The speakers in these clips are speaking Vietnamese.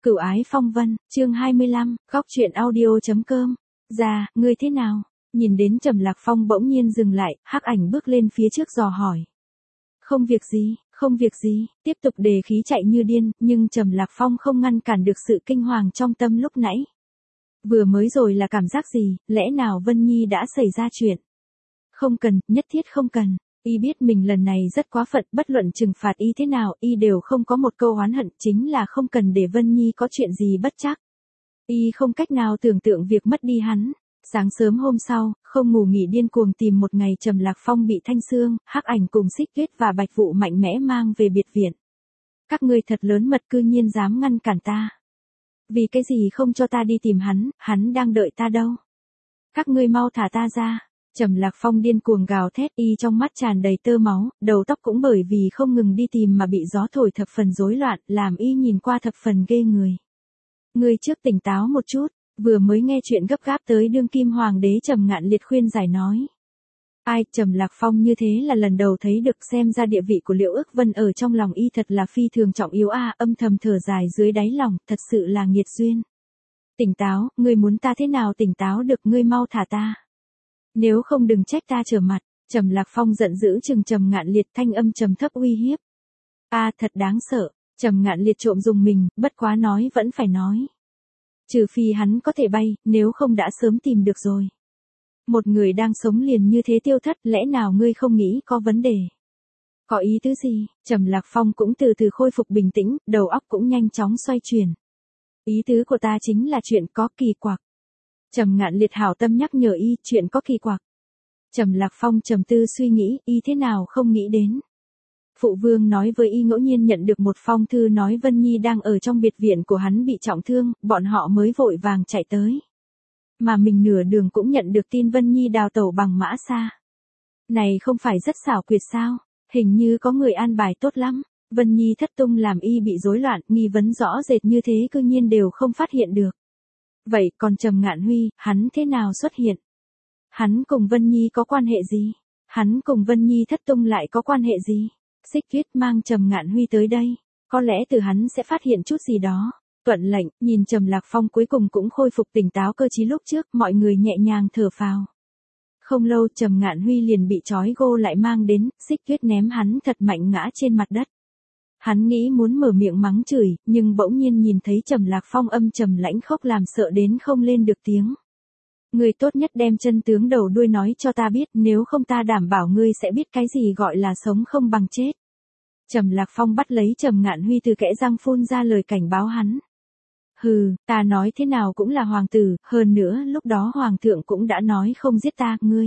Cửu ái phong vân, chương 25, góc truyện audio.com. Dạ, ngươi thế nào? Nhìn đến Trầm Lạc Phong bỗng nhiên dừng lại, hắc ảnh bước lên phía trước dò hỏi. Không việc gì, không việc gì, tiếp tục đề khí chạy như điên, nhưng Trầm Lạc Phong không ngăn cản được sự kinh hoàng trong tâm lúc nãy. Vừa mới rồi là cảm giác gì, lẽ nào Vân Nhi đã xảy ra chuyện? Không cần, nhất thiết không cần. Y biết mình lần này rất quá phận, bất luận trừng phạt y thế nào, y đều không có một câu oán hận, chính là không cần để Vân Nhi có chuyện gì bất trắc. Y không cách nào tưởng tượng việc mất đi hắn. Sáng sớm hôm sau, không ngủ nghỉ điên cuồng tìm một ngày Trầm Lạc Phong bị Thanh Sương, hắc ảnh cùng Xích Tuyết và Bạch Vụ mạnh mẽ mang về biệt viện. Các ngươi thật lớn mật, cư nhiên dám ngăn cản ta. Vì cái gì không cho ta đi tìm hắn đang đợi ta đâu. Các ngươi mau thả ta ra. Trầm Lạc Phong điên cuồng gào thét, y trong mắt tràn đầy tơ máu, đầu tóc cũng bởi vì không ngừng đi tìm mà bị gió thổi thập phần rối loạn, làm y nhìn qua thập phần ghê người. Ngươi trước tỉnh táo một chút, vừa mới nghe chuyện gấp gáp tới đương kim hoàng đế Trầm Ngạn Liệt khuyên giải nói. Ai, Trầm Lạc Phong như thế là lần đầu thấy được, xem ra địa vị của Liễu Ước Vân ở trong lòng y thật là phi thường trọng yếu a, âm thầm thở dài dưới đáy lòng, thật sự là nghiệt duyên. Tỉnh táo, ngươi muốn ta thế nào tỉnh táo được, ngươi mau thả ta. Nếu không đừng trách ta trở mặt. Trầm Lạc Phong giận dữ trừng Trầm Ngạn Liệt, thanh âm trầm thấp uy hiếp. A, thật đáng sợ. Trầm Ngạn Liệt trộm dùng mình, bất quá nói vẫn phải nói. Trừ phi hắn có thể bay, nếu không đã sớm tìm được rồi. Một người đang sống liền như thế tiêu thất, lẽ nào ngươi không nghĩ có vấn đề? Có ý tứ gì? Trầm Lạc Phong cũng từ từ khôi phục bình tĩnh, đầu óc cũng nhanh chóng xoay chuyển. Ý tứ của ta chính là chuyện có kỳ quặc. Trầm Ngạn Liệt hảo tâm nhắc nhở y, chuyện có kỳ quặc. Trầm Lạc Phong trầm tư suy nghĩ, y thế nào không nghĩ đến. Phụ vương nói với y ngẫu nhiên nhận được một phong thư nói Vân Nhi đang ở trong biệt viện của hắn bị trọng thương, bọn họ mới vội vàng chạy tới. Mà mình nửa đường cũng nhận được tin Vân Nhi đào tẩu bằng mã xa. Này không phải rất xảo quyệt sao, hình như có người an bài tốt lắm. Vân Nhi thất tung làm y bị rối loạn, nghi vấn rõ rệt như thế cư nhiên đều không phát hiện được. Vậy còn Trầm Ngạn Huy, hắn thế nào xuất hiện? Hắn cùng Vân Nhi có quan hệ gì? Hắn cùng Vân Nhi thất tung lại có quan hệ gì? Xích Tuyết mang Trầm Ngạn Huy tới đây, có lẽ từ hắn sẽ phát hiện chút gì đó. Tuận lệnh, nhìn Trầm Lạc Phong cuối cùng cũng khôi phục tỉnh táo cơ trí lúc trước, mọi người nhẹ nhàng thở phào. Không lâu Trầm Ngạn Huy liền bị trói gô lại mang đến, Xích Tuyết ném hắn thật mạnh ngã trên mặt đất. Hắn nghĩ muốn mở miệng mắng chửi, nhưng bỗng nhiên nhìn thấy Trầm Lạc Phong âm trầm lãnh khốc làm sợ đến không lên được tiếng. Ngươi tốt nhất đem chân tướng đầu đuôi nói cho ta biết, nếu không ta đảm bảo ngươi sẽ biết cái gì gọi là sống không bằng chết. Trầm Lạc Phong bắt lấy Trầm Ngạn Huy từ kẽ răng phun ra lời cảnh báo hắn. Hừ, ta nói thế nào cũng là hoàng tử, hơn nữa lúc đó hoàng thượng cũng đã nói không giết ta, ngươi.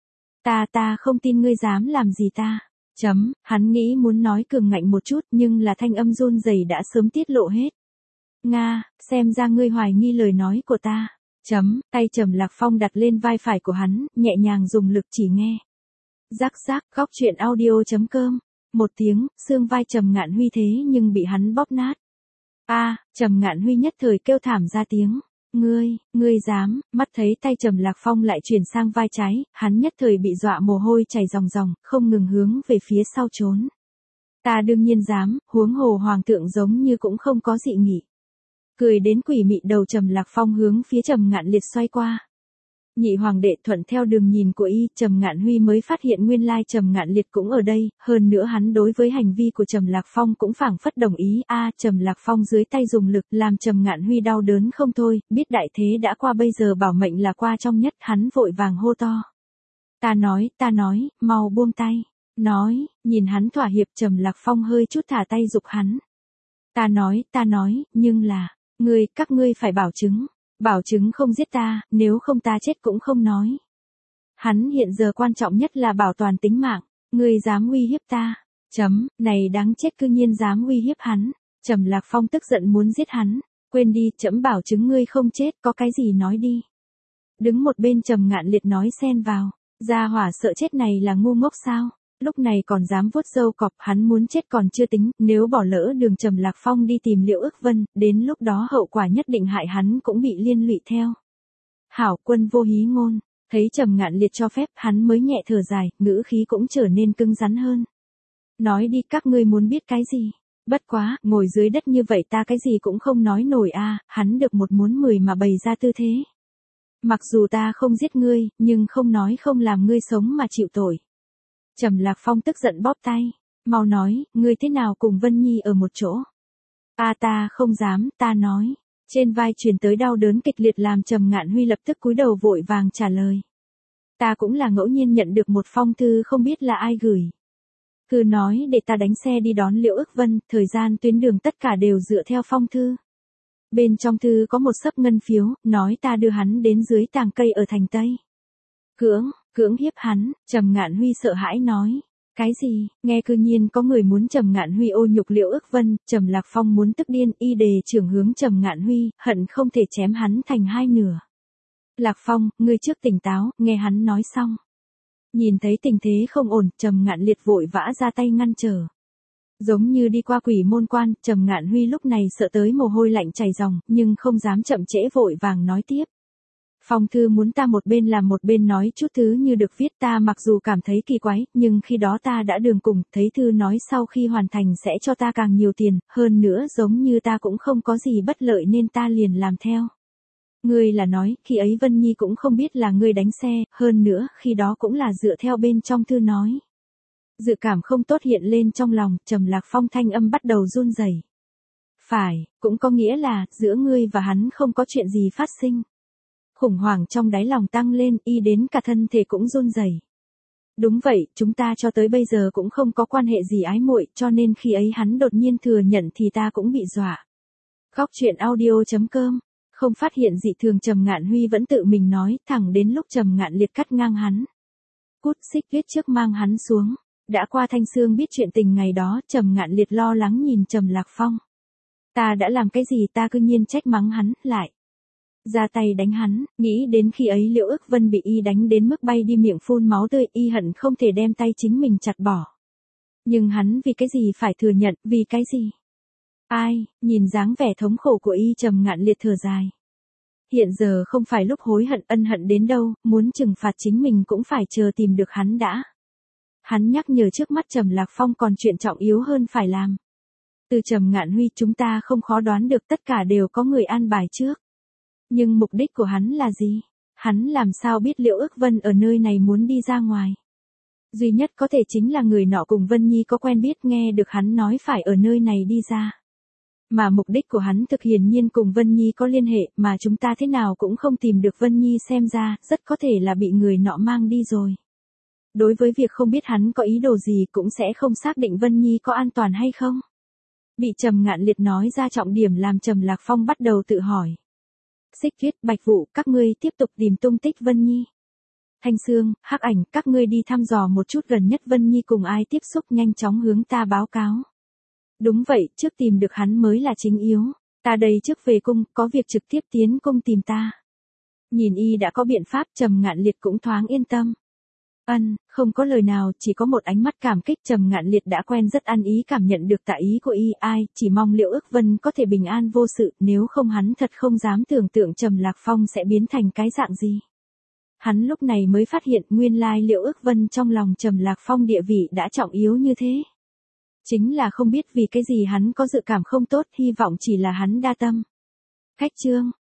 Ta không tin ngươi dám làm gì ta. Hắn nghĩ muốn nói cường ngạnh một chút nhưng là thanh âm run rẩy đã sớm tiết lộ hết. Nga, xem ra ngươi hoài nghi lời nói của ta. Tay Trầm Lạc Phong đặt lên vai phải của hắn, nhẹ nhàng dùng lực chỉ nghe. Rắc rắc, góc truyện audio.com. Một tiếng, xương vai Trầm Ngạn Huy thế nhưng bị hắn bóp nát. A, Trầm Ngạn Huy nhất thời kêu thảm ra tiếng. Ngươi dám, mắt thấy tay Trầm Lạc Phong lại chuyển sang vai trái, hắn nhất thời bị dọa mồ hôi chảy ròng ròng, không ngừng hướng về phía sau trốn. Ta đương nhiên dám, huống hồ hoàng thượng giống như cũng không có dị nghị. Cười đến quỷ mị đầu Trầm Lạc Phong hướng phía Trầm Ngạn Liệt xoay qua. Nhị hoàng đệ thuận theo đường nhìn của y, Trầm Ngạn Huy mới phát hiện nguyên lai Trầm Ngạn Liệt cũng ở đây, hơn nữa hắn đối với hành vi của Trầm Lạc Phong cũng phảng phất đồng ý. Trầm Lạc Phong dưới tay dùng lực làm Trầm Ngạn Huy đau đớn không thôi, biết đại thế đã qua bây giờ bảo mệnh là qua trong nhất, hắn vội vàng hô to. Ta nói, mau buông tay. Nhìn hắn thỏa hiệp Trầm Lạc Phong hơi chút thả tay giục hắn. Ta nói, nhưng là, các ngươi phải bảo chứng không giết ta, nếu không ta chết cũng không nói. Hắn hiện giờ quan trọng nhất là bảo toàn tính mạng, ngươi dám uy hiếp ta. Này đáng chết cư nhiên dám uy hiếp hắn. Trầm Lạc Phong tức giận muốn giết hắn, quên đi, trẫm bảo chứng ngươi không chết, có cái gì nói đi. Đứng một bên Trầm Ngạn Liệt nói xen vào, gia hỏa sợ chết này là ngu ngốc sao? Lúc này còn dám vuốt râu cọp, hắn muốn chết còn chưa tính, nếu bỏ lỡ đường Trầm Lạc Phong đi tìm Liễu Ước Vân, đến lúc đó hậu quả nhất định hại hắn cũng bị liên lụy theo. Hảo Quân vô hí ngôn, thấy Trầm Ngạn Liệt cho phép, hắn mới nhẹ thở dài, ngữ khí cũng trở nên cứng rắn hơn. Nói đi, các ngươi muốn biết cái gì? Bất quá, ngồi dưới đất như vậy ta cái gì cũng không nói nổi a, hắn được một muốn 10 mà bày ra tư thế. Mặc dù ta không giết ngươi, nhưng không nói không làm ngươi sống mà chịu tội. Trầm Lạc Phong tức giận bóp tay, mau nói, ngươi thế nào cùng Vân Nhi ở một chỗ? Ta không dám, ta nói. Trên vai truyền tới đau đớn kịch liệt làm Trầm Ngạn Huy lập tức cúi đầu vội vàng trả lời. Ta cũng là ngẫu nhiên nhận được một phong thư không biết là ai gửi. Cứ nói để ta đánh xe đi đón Liễu Ước Vân, thời gian tuyến đường tất cả đều dựa theo phong thư. Bên trong thư có một xấp ngân phiếu, nói ta đưa hắn đến dưới tàng cây ở thành Tây. Cưỡng hiếp hắn, Trầm Ngạn Huy sợ hãi nói. Cái gì, nghe cư nhiên có người muốn Trầm Ngạn Huy ô nhục Liễu Ước Vân, Trầm Lạc Phong muốn tức điên, y đề trưởng hướng Trầm Ngạn Huy, hận không thể chém hắn thành hai nửa. Lạc Phong, ngươi trước tỉnh táo, nghe hắn nói xong. Nhìn thấy tình thế không ổn, Trầm Ngạn Liệt vội vã ra tay ngăn trở. Giống như đi qua quỷ môn quan, Trầm Ngạn Huy lúc này sợ tới mồ hôi lạnh chảy ròng, nhưng không dám chậm trễ vội vàng nói tiếp. Phong thư muốn ta một bên làm một bên nói chút thứ như được viết, ta mặc dù cảm thấy kỳ quái, nhưng khi đó ta đã đường cùng, thấy thư nói sau khi hoàn thành sẽ cho ta càng nhiều tiền, hơn nữa giống như ta cũng không có gì bất lợi nên ta liền làm theo. Ngươi là nói, khi ấy Vân Nhi cũng không biết là ngươi đánh xe, hơn nữa, khi đó cũng là dựa theo bên trong thư nói. Dự cảm không tốt hiện lên trong lòng, Trầm Lạc Phong thanh âm bắt đầu run rẩy. Phải, cũng có nghĩa là, giữa ngươi và hắn không có chuyện gì phát sinh. Khủng hoảng trong đáy lòng tăng lên, y đến cả thân thể cũng run rẩy. Đúng vậy, chúng ta cho tới bây giờ cũng không có quan hệ gì ái muội, cho nên khi ấy hắn đột nhiên thừa nhận thì ta cũng bị dọa. Góc truyện audio.com. Không phát hiện dị thường, Trầm Ngạn Huy vẫn tự mình nói, thẳng đến lúc Trầm Ngạn Liệt cắt ngang hắn. Cút, xích viết trước mang hắn xuống. Đã qua Thanh Sương biết chuyện tình ngày đó, Trầm Ngạn Liệt lo lắng nhìn Trầm Lạc Phong. Ta đã làm cái gì, ta cư nhiên trách mắng hắn, lại ra tay đánh hắn, nghĩ đến khi ấy Liễu Ước Vân bị y đánh đến mức bay đi miệng phun máu tươi, y hận không thể đem tay chính mình chặt bỏ. Nhưng hắn vì cái gì phải thừa nhận, vì cái gì? Ai, nhìn dáng vẻ thống khổ của y, Trầm Ngạn Liệt thở dài. Hiện giờ không phải lúc hối hận ân hận đến đâu, muốn trừng phạt chính mình cũng phải chờ tìm được hắn đã. Hắn nhắc nhở trước mắt Trầm Lạc Phong còn chuyện trọng yếu hơn phải làm. Từ Trầm Ngạn Huy chúng ta không khó đoán được, tất cả đều có người an bài trước. Nhưng mục đích của hắn là gì? Hắn làm sao biết Liễu Ước Vân ở nơi này muốn đi ra ngoài? Duy nhất có thể chính là người nọ cùng Vân Nhi có quen biết, nghe được hắn nói phải ở nơi này đi ra. Mà mục đích của hắn thực hiển nhiên cùng Vân Nhi có liên hệ, mà chúng ta thế nào cũng không tìm được Vân Nhi, xem ra, rất có thể là bị người nọ mang đi rồi. Đối với việc không biết hắn có ý đồ gì cũng sẽ không xác định Vân Nhi có an toàn hay không. Bị Trầm Ngạn Liệt nói ra trọng điểm làm Trầm Lạc Phong bắt đầu tự hỏi. Xích Viết, Bạch Vũ, các ngươi tiếp tục tìm tung tích Vân Nhi. Thanh Sương, Hắc Ảnh, các ngươi đi thăm dò một chút gần nhất Vân Nhi cùng ai tiếp xúc, nhanh chóng hướng ta báo cáo. Đúng vậy, trước tìm được hắn mới là chính yếu. Ta đây trước về cung, có việc trực tiếp tiến cung tìm ta. Nhìn y đã có biện pháp, Trầm Ngạn Liệt cũng thoáng yên tâm. Không có lời nào, chỉ có một ánh mắt cảm kích. Trầm Ngạn Liệt đã quen rất ăn ý cảm nhận được tạ ý của y, ai, chỉ mong Liễu Ước Vân có thể bình an vô sự, nếu không hắn thật không dám tưởng tượng Trầm Lạc Phong sẽ biến thành cái dạng gì. Hắn lúc này mới phát hiện nguyên lai Liễu Ước Vân trong lòng Trầm Lạc Phong địa vị đã trọng yếu như thế. Chính là không biết vì cái gì hắn có dự cảm không tốt, hy vọng chỉ là hắn đa tâm. Khách chương.